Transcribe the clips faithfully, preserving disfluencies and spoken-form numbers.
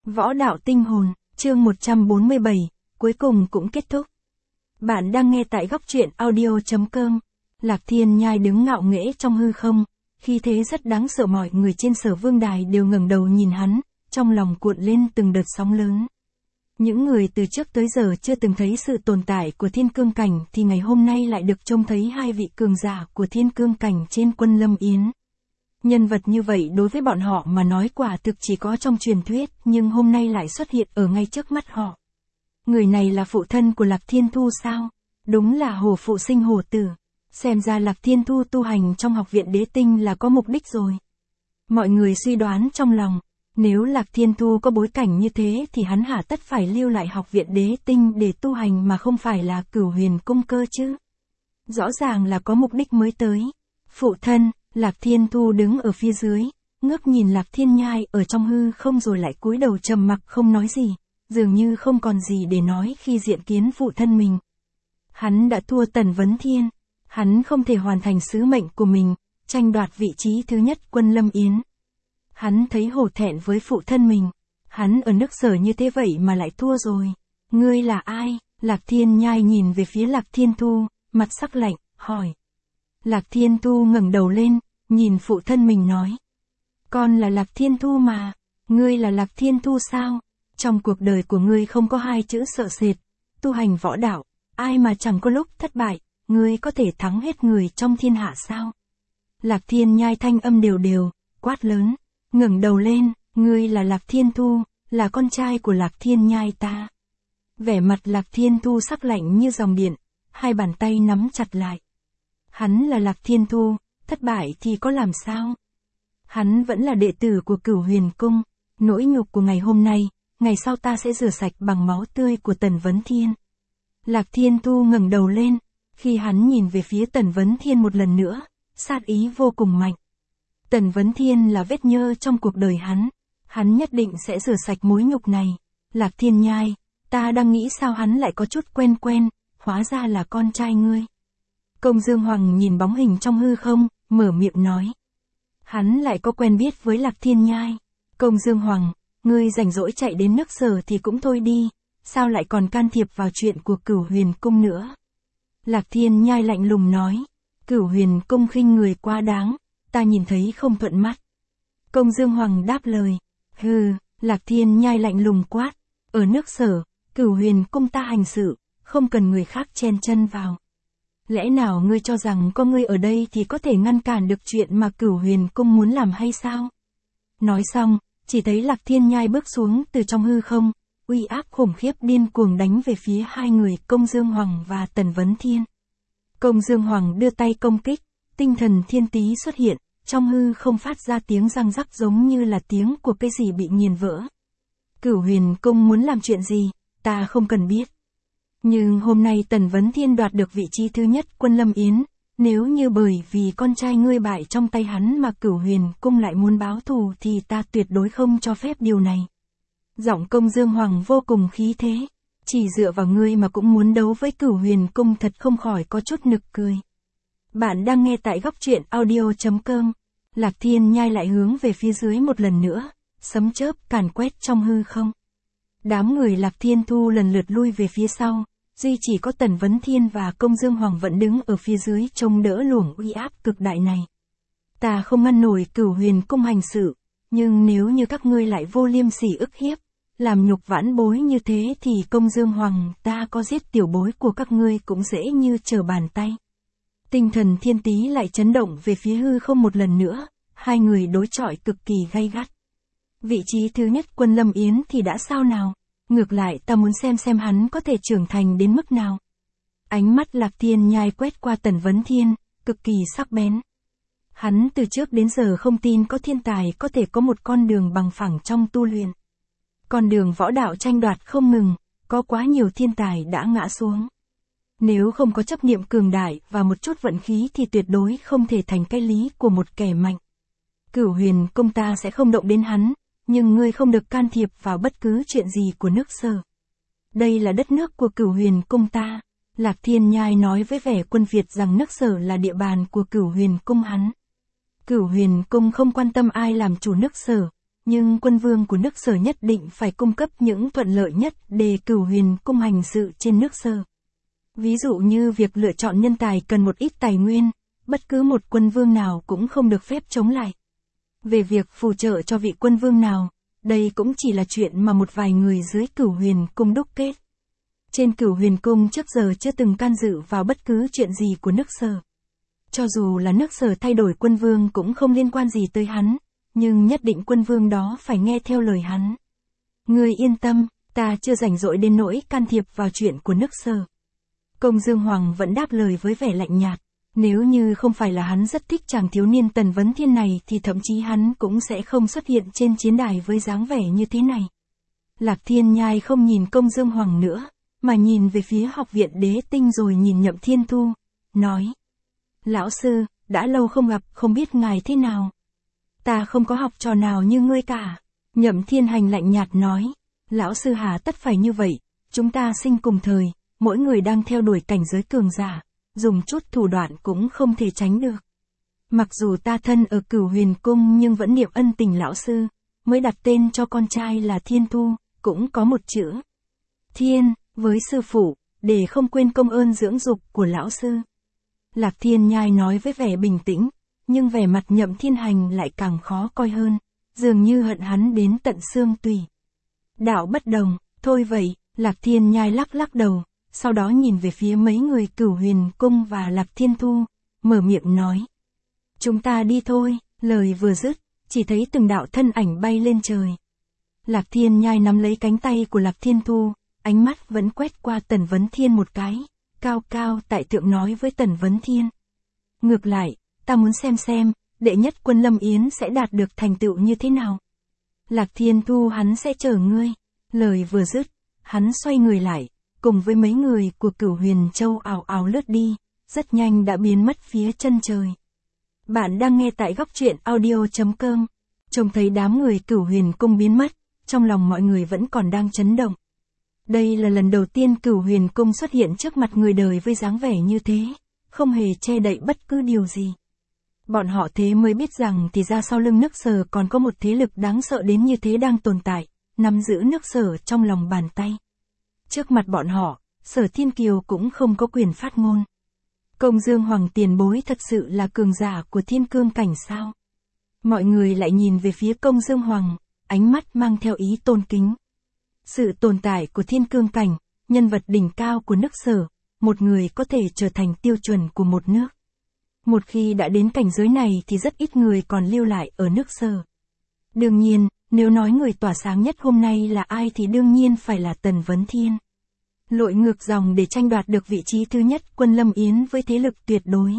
Võ đạo tinh hồn, chương một trăm bốn mươi bảy, cuối cùng cũng kết thúc. Bạn đang nghe tại góc truyện audio chấm com. Lạc Thiên Nhai đứng ngạo nghễ trong hư không, khi thế rất đáng sợ, mọi người trên Sở Vương đài đều ngẩng đầu nhìn hắn, trong lòng cuộn lên từng đợt sóng lớn. Những người từ trước tới giờ chưa từng thấy sự tồn tại của thiên cương cảnh thì ngày hôm nay lại được trông thấy hai vị cường giả của thiên cương cảnh trên Quân Lâm Yến. Nhân vật như vậy đối với bọn họ mà nói quả thực chỉ có trong truyền thuyết, nhưng hôm nay lại xuất hiện ở ngay trước mắt họ. Người này là phụ thân của Lạc Thiên Thu sao? Đúng là hổ phụ sinh hổ tử. Xem ra Lạc Thiên Thu tu hành trong học viện đế tinh là có mục đích rồi. Mọi người suy đoán trong lòng, nếu Lạc Thiên Thu có bối cảnh như thế thì hắn hả tất phải lưu lại học viện đế tinh để tu hành mà không phải là Cửu Huyền cung cơ chứ. Rõ ràng là có mục đích mới tới. Phụ thân, Lạc Thiên Thu đứng ở phía dưới, ngước nhìn Lạc Thiên Nhai ở trong hư không rồi lại cúi đầu trầm mặc không nói gì, dường như không còn gì để nói khi diện kiến phụ thân mình. Hắn đã thua Tần Vấn Thiên, hắn không thể hoàn thành sứ mệnh của mình, tranh đoạt vị trí thứ nhất Quân Lâm Yến. Hắn thấy hổ thẹn với phụ thân mình, hắn ở nước Sở như thế vậy mà lại thua rồi. Ngươi là ai? Lạc Thiên Nhai nhìn về phía Lạc Thiên Thu, mặt sắc lạnh, hỏi. Lạc Thiên Thu ngẩng đầu lên, nhìn phụ thân mình nói. Con là Lạc Thiên Thu mà, ngươi là Lạc Thiên Thu sao? Trong cuộc đời của ngươi không có hai chữ sợ sệt, tu hành võ đạo, ai mà chẳng có lúc thất bại, ngươi có thể thắng hết người trong thiên hạ sao? Lạc Thiên Nhai thanh âm đều đều, quát lớn, ngẩng đầu lên, ngươi là Lạc Thiên Thu, là con trai của Lạc Thiên Nhai ta. Vẻ mặt Lạc Thiên Thu sắc lạnh như dòng điện, hai bàn tay nắm chặt lại. Hắn là Lạc Thiên Thu, thất bại thì có làm sao? Hắn vẫn là đệ tử của Cửu Huyền cung, nỗi nhục của ngày hôm nay, ngày sau ta sẽ rửa sạch bằng máu tươi của Tần Vấn Thiên. Lạc Thiên Thu ngẩng đầu lên, khi hắn nhìn về phía Tần Vấn Thiên một lần nữa, sát ý vô cùng mạnh. Tần Vấn Thiên là vết nhơ trong cuộc đời hắn, hắn nhất định sẽ rửa sạch mối nhục này. Lạc Thiên Nhai, ta đang nghĩ sao hắn lại có chút quen quen, hóa ra là con trai ngươi. Công Dương Hoàng nhìn bóng hình trong hư không, mở miệng nói. Hắn lại có quen biết với Lạc Thiên Nhai. Công Dương Hoàng, ngươi rảnh rỗi chạy đến nước Sở thì cũng thôi đi, sao lại còn can thiệp vào chuyện của Cửu Huyền cung nữa? Lạc Thiên Nhai lạnh lùng nói. Cửu Huyền cung khinh người quá đáng, ta nhìn thấy không thuận mắt. Công Dương Hoàng đáp lời. Hừ, Lạc Thiên Nhai lạnh lùng quát. Ở nước Sở, Cửu Huyền cung ta hành sự, không cần người khác chen chân vào. Lẽ nào ngươi cho rằng có ngươi ở đây thì có thể ngăn cản được chuyện mà Cửu Huyền cung muốn làm hay sao? Nói xong, chỉ thấy Lạc Thiên Nhai bước xuống từ trong hư không, uy áp khủng khiếp điên cuồng đánh về phía hai người Công Dương Hoàng và Tần Vấn Thiên. Công Dương Hoàng đưa tay công kích, tinh thần thiên tý xuất hiện, trong hư không phát ra tiếng răng rắc giống như là tiếng của cái gì bị nghiền vỡ. Cửu Huyền cung muốn làm chuyện gì, ta không cần biết. Nhưng hôm nay Tần Vấn Thiên đoạt được vị trí thứ nhất Quân Lâm Yến, nếu như bởi vì con trai ngươi bại trong tay hắn mà Cửu Huyền cung lại muốn báo thù thì ta tuyệt đối không cho phép điều này. Giọng Công Dương Hoàng vô cùng khí thế, chỉ dựa vào ngươi mà cũng muốn đấu với Cửu Huyền cung, thật không khỏi có chút nực cười. Bạn đang nghe tại góc truyện audio chấm com. Lạc Thiên Nhai lại hướng về phía dưới một lần nữa, sấm chớp càn quét trong hư không. Đám người Lạc Thiên Thu lần lượt lui về phía sau, duy chỉ có Tần Vấn Thiên và Công Dương Hoàng vẫn đứng ở phía dưới trông đỡ luồng uy áp cực đại này. Ta không ngăn nổi Cửu Huyền cung hành sự, nhưng nếu như các ngươi lại vô liêm sỉ ức hiếp, làm nhục vãn bối như thế thì Công Dương Hoàng ta có giết tiểu bối của các ngươi cũng dễ như trở bàn tay. Tinh thần thiên tý lại chấn động về phía hư không một lần nữa, hai người đối chọi cực kỳ gay gắt. Vị trí thứ nhất Quân Lâm Yến thì đã sao nào? Ngược lại ta muốn xem xem hắn có thể trưởng thành đến mức nào. Ánh mắt Lạc Thiên Nhai quét qua Tần Vấn Thiên, cực kỳ sắc bén. Hắn từ trước đến giờ không tin có thiên tài có thể có một con đường bằng phẳng trong tu luyện. Con đường võ đạo tranh đoạt không ngừng, có quá nhiều thiên tài đã ngã xuống. Nếu không có chấp niệm cường đại và một chút vận khí thì tuyệt đối không thể thành cái lý của một kẻ mạnh. Cửu Huyền cung ta sẽ không động đến hắn, nhưng ngươi không được can thiệp vào bất cứ chuyện gì của nước Sở. Đây là đất nước của Cửu Huyền cung ta. Lạc Thiên Nhai nói với vẻ quân Việt rằng nước Sở là địa bàn của Cửu Huyền cung hắn. Cửu Huyền cung không quan tâm ai làm chủ nước Sở, nhưng quân vương của nước Sở nhất định phải cung cấp những thuận lợi nhất để Cửu Huyền cung hành sự trên nước Sở. Ví dụ như việc lựa chọn nhân tài cần một ít tài nguyên, bất cứ một quân vương nào cũng không được phép chống lại. Về việc phù trợ cho vị quân vương nào, đây cũng chỉ là chuyện mà một vài người dưới Cửu Huyền cung đúc kết. Trên Cửu Huyền cung trước giờ chưa từng can dự vào bất cứ chuyện gì của nước Sở. Cho dù là nước Sở thay đổi quân vương cũng không liên quan gì tới hắn, nhưng nhất định quân vương đó phải nghe theo lời hắn. Ngươi yên tâm, ta chưa rảnh rỗi đến nỗi can thiệp vào chuyện của nước Sở. Công Dương Hoàng vẫn đáp lời với vẻ lạnh nhạt. Nếu như không phải là hắn rất thích chàng thiếu niên Tần Vấn Thiên này thì thậm chí hắn cũng sẽ không xuất hiện trên chiến đài với dáng vẻ như thế này. Lạc Thiên Nhai không nhìn Công Dương Hoàng nữa, mà nhìn về phía học viện Đế Tinh rồi nhìn Nhậm Thiên Thu, nói. Lão sư, đã lâu không gặp, không biết ngài thế nào. Ta không có học trò nào như ngươi cả. Nhậm Thiên Hành lạnh nhạt nói. Lão sư hà tất phải như vậy, chúng ta sinh cùng thời, mỗi người đang theo đuổi cảnh giới cường giả, dùng chút thủ đoạn cũng không thể tránh được. Mặc dù ta thân ở Cửu Huyền cung nhưng vẫn niệm ân tình lão sư, mới đặt tên cho con trai là Thiên Thu, cũng có một chữ Thiên, với sư phụ, để không quên công ơn dưỡng dục của lão sư. Lạc Thiên Nhai nói với vẻ bình tĩnh, nhưng vẻ mặt Nhậm Thiên Hành lại càng khó coi hơn, dường như hận hắn đến tận xương tủy. Đạo bất đồng, thôi vậy, Lạc Thiên Nhai lắc lắc đầu, sau đó nhìn về phía mấy người Cửu Huyền cung và Lạc Thiên Thu, mở miệng nói. Chúng ta đi thôi, lời vừa dứt, chỉ thấy từng đạo thân ảnh bay lên trời. Lạc Thiên Nhai nắm lấy cánh tay của Lạc Thiên Thu, ánh mắt vẫn quét qua Tần Vấn Thiên một cái, cao cao tại thượng nói với Tần Vấn Thiên. Ngược lại, ta muốn xem xem, đệ nhất quân Lâm Yến sẽ đạt được thành tựu như thế nào. Lạc Thiên Thu hắn sẽ chờ ngươi. Lời vừa dứt, hắn xoay người lại, cùng với mấy người của Cửu Huyền Châu ảo ảo lướt đi, rất nhanh đã biến mất phía chân trời. Bạn đang nghe tại góc truyện audio chấm com. Trông thấy đám người Cửu Huyền cung biến mất, trong lòng mọi người vẫn còn đang chấn động. Đây là lần đầu tiên Cửu Huyền cung xuất hiện trước mặt người đời với dáng vẻ như thế, không hề che đậy bất cứ điều gì. Bọn họ thế mới biết rằng thì ra sau lưng nước Sở còn có một thế lực đáng sợ đến như thế đang tồn tại, nắm giữ nước Sở trong lòng bàn tay. Trước mặt bọn họ, Sở Thiên Kiều cũng không có quyền phát ngôn. Công Dương Hoàng tiền bối thật sự là cường giả của thiên cương cảnh sao? Mọi người lại nhìn về phía Công Dương Hoàng, ánh mắt mang theo ý tôn kính. Sự tồn tại của thiên cương cảnh, nhân vật đỉnh cao của nước Sở, một người có thể trở thành tiêu chuẩn của một nước. Một khi đã đến cảnh giới này thì rất ít người còn lưu lại ở nước Sở. Đương nhiên, nếu nói người tỏa sáng nhất hôm nay là ai thì đương nhiên phải là Tần Vấn Thiên. Lội ngược dòng để tranh đoạt được vị trí thứ nhất quân Lâm Yến với thế lực tuyệt đối.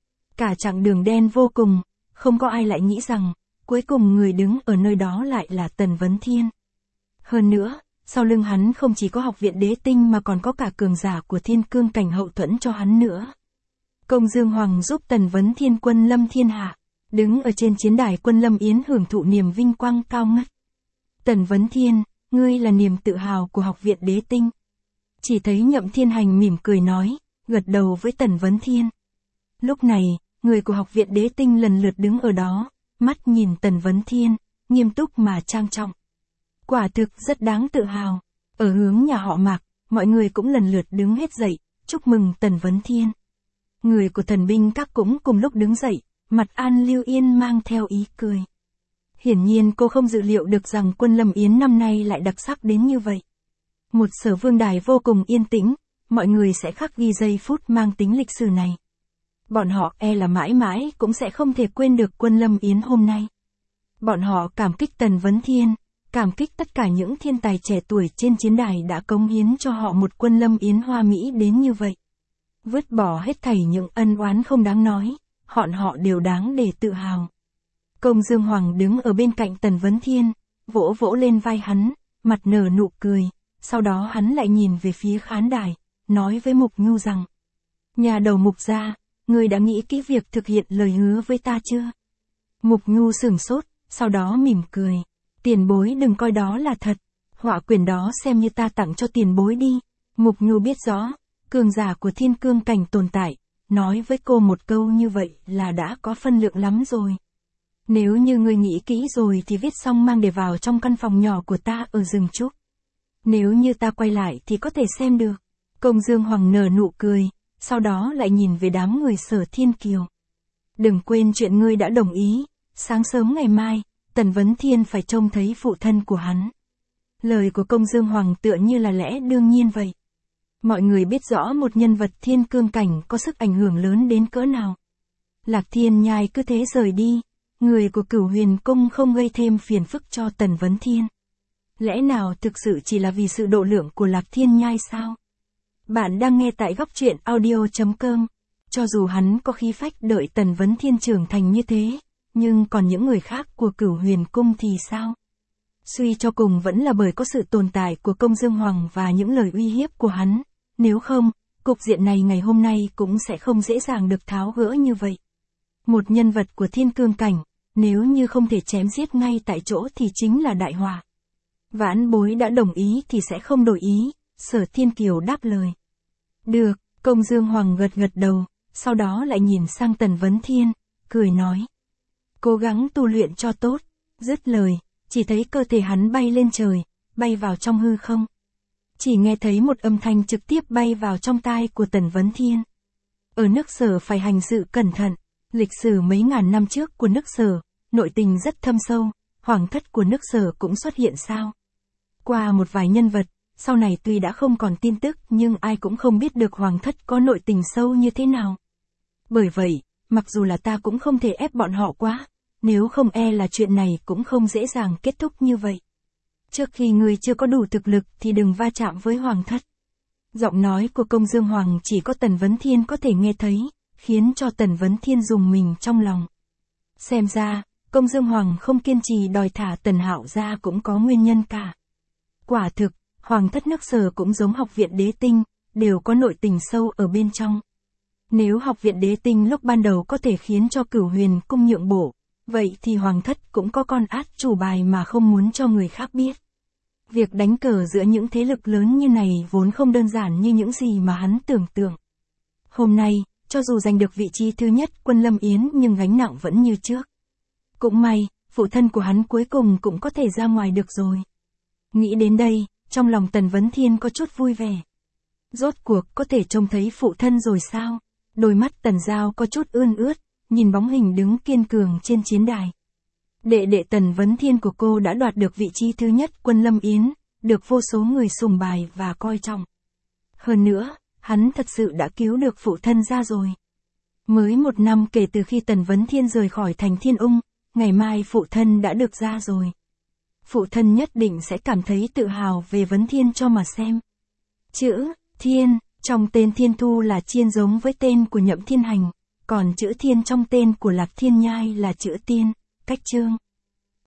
Cả chặng đường đen vô cùng, không có ai lại nghĩ rằng, cuối cùng người đứng ở nơi đó lại là Tần Vấn Thiên. Hơn nữa, sau lưng hắn không chỉ có học viện Đế Tinh mà còn có cả cường giả của thiên cương cảnh hậu thuẫn cho hắn nữa. Công Dương Hoàng giúp Tần Vấn Thiên quân lâm thiên hạ, đứng ở trên chiến đài quân Lâm Yến hưởng thụ niềm vinh quang cao ngất. Tần Vấn Thiên, ngươi là niềm tự hào của học viện Đế Tinh. Chỉ thấy Nhậm Thiên Hành mỉm cười nói, gật đầu với Tần Vấn Thiên. Lúc này, người của học viện Đế Tinh lần lượt đứng ở đó, mắt nhìn Tần Vấn Thiên, nghiêm túc mà trang trọng. Quả thực rất đáng tự hào. Ở hướng nhà họ Mạc, mọi người cũng lần lượt đứng hết dậy, chúc mừng Tần Vấn Thiên. Người của thần binh các cũng cùng lúc đứng dậy, mặt An Lưu Yên mang theo ý cười. Hiển nhiên cô không dự liệu được rằng quân Lâm Yến năm nay lại đặc sắc đến như vậy. Một Sở Vương đài vô cùng yên tĩnh, mọi người sẽ khắc ghi giây phút mang tính lịch sử này. Bọn họ e là mãi mãi cũng sẽ không thể quên được quân Lâm Yến hôm nay. Bọn họ cảm kích Tần Vấn Thiên, cảm kích tất cả những thiên tài trẻ tuổi trên chiến đài đã cống hiến cho họ một quân Lâm Yến hoa mỹ đến như vậy. Vứt bỏ hết thảy những ân oán không đáng nói, bọn họ đều đáng để tự hào. Công Dương Hoàng đứng ở bên cạnh Tần Vấn Thiên, vỗ vỗ lên vai hắn, mặt nở nụ cười, sau đó hắn lại nhìn về phía khán đài, nói với Mục Nhu rằng: Nhà đầu Mục gia, ngươi đã nghĩ kỹ việc thực hiện lời hứa với ta chưa? Mục Nhu sửng sốt, sau đó mỉm cười. Tiền bối đừng coi đó là thật, họa quyền đó xem như ta tặng cho tiền bối đi. Mục Nhu biết rõ, cường giả của thiên cương cảnh tồn tại, nói với cô một câu như vậy là đã có phân lượng lắm rồi. Nếu như ngươi nghĩ kỹ rồi thì viết xong mang để vào trong căn phòng nhỏ của ta ở rừng trúc. Nếu như ta quay lại thì có thể xem được. Công Dương Hoàng nở nụ cười, sau đó lại nhìn về đám người Sở Thiên Kiều. Đừng quên chuyện ngươi đã đồng ý, sáng sớm ngày mai, Tần Vấn Thiên phải trông thấy phụ thân của hắn. Lời của Công Dương Hoàng tựa như là lẽ đương nhiên vậy. Mọi người biết rõ một nhân vật thiên cương cảnh có sức ảnh hưởng lớn đến cỡ nào. Lạc Thiên Nhai cứ thế rời đi, người của Cửu Huyền Cung không gây thêm phiền phức cho Tần Vấn Thiên. Lẽ nào thực sự chỉ là vì sự độ lượng của Lạc Thiên Nhai sao? Bạn đang nghe tại góc truyện audio chấm com. Cho dù hắn có khí phách đợi Tần Vấn Thiên trưởng thành như thế, nhưng còn những người khác của Cửu Huyền Cung thì sao? Suy cho cùng vẫn là bởi có sự tồn tại của Công Dương Hoàng và những lời uy hiếp của hắn, nếu không, cục diện này ngày hôm nay cũng sẽ không dễ dàng được tháo gỡ như vậy. Một nhân vật của thiên cương cảnh, nếu như không thể chém giết ngay tại chỗ thì chính là đại họa. Vãn bối đã đồng ý thì sẽ không đổi ý, Sở Thiên Kiều đáp lời. Được, Công Dương Hoàng gật gật đầu, sau đó lại nhìn sang Tần Vấn Thiên, cười nói. Cố gắng tu luyện cho tốt, dứt lời, chỉ thấy cơ thể hắn bay lên trời, bay vào trong hư không. Chỉ nghe thấy một âm thanh trực tiếp bay vào trong tai của Tần Vấn Thiên. Ở nước Sở phải hành sự cẩn thận, lịch sử mấy ngàn năm trước của nước Sở, nội tình rất thâm sâu, hoàng thất của nước Sở cũng xuất hiện sao. Qua một vài nhân vật, sau này tuy đã không còn tin tức nhưng ai cũng không biết được hoàng thất có nội tình sâu như thế nào. Bởi vậy, mặc dù là ta cũng không thể ép bọn họ quá, nếu không e là chuyện này cũng không dễ dàng kết thúc như vậy. Trước khi ngươi chưa có đủ thực lực thì đừng va chạm với hoàng thất. Giọng nói của Công Dương Hoàng chỉ có Tần Vấn Thiên có thể nghe thấy, khiến cho Tần Vấn Thiên rùng mình trong lòng. Xem ra, Công Dương Hoàng không kiên trì đòi thả Tần Hạo ra cũng có nguyên nhân cả. Quả thực, hoàng thất nước Sở cũng giống học viện Đế Tinh, đều có nội tình sâu ở bên trong. Nếu học viện Đế Tinh lúc ban đầu có thể khiến cho Cửu Huyền Cung nhượng bộ, vậy thì hoàng thất cũng có con át chủ bài mà không muốn cho người khác biết. Việc đánh cờ giữa những thế lực lớn như này vốn không đơn giản như những gì mà hắn tưởng tượng. Hôm nay, cho dù giành được vị trí thứ nhất Quân Lâm Yến nhưng gánh nặng vẫn như trước. Cũng may, phụ thân của hắn cuối cùng cũng có thể ra ngoài được rồi. Nghĩ đến đây, trong lòng Tần Vấn Thiên có chút vui vẻ. Rốt cuộc có thể trông thấy phụ thân rồi sao? Đôi mắt Tần Giao có chút ươn ướt, nhìn bóng hình đứng kiên cường trên chiến đài. Đệ đệ Tần Vấn Thiên của cô đã đoạt được vị trí thứ nhất Quân Lâm Yến, được vô số người sùng bài và coi trọng. Hơn nữa, hắn thật sự đã cứu được phụ thân ra rồi. Mới một năm kể từ khi Tần Vấn Thiên rời khỏi thành Thiên Ung, ngày mai phụ thân đã được ra rồi. Phụ thân nhất định sẽ cảm thấy tự hào về Vấn Thiên cho mà xem. Chữ Thiên trong tên Thiên Thu là chiên giống với tên của Nhậm Thiên Hành, còn chữ Thiên trong tên của Lạc Thiên Nhai là chữ Tiên, cách chương.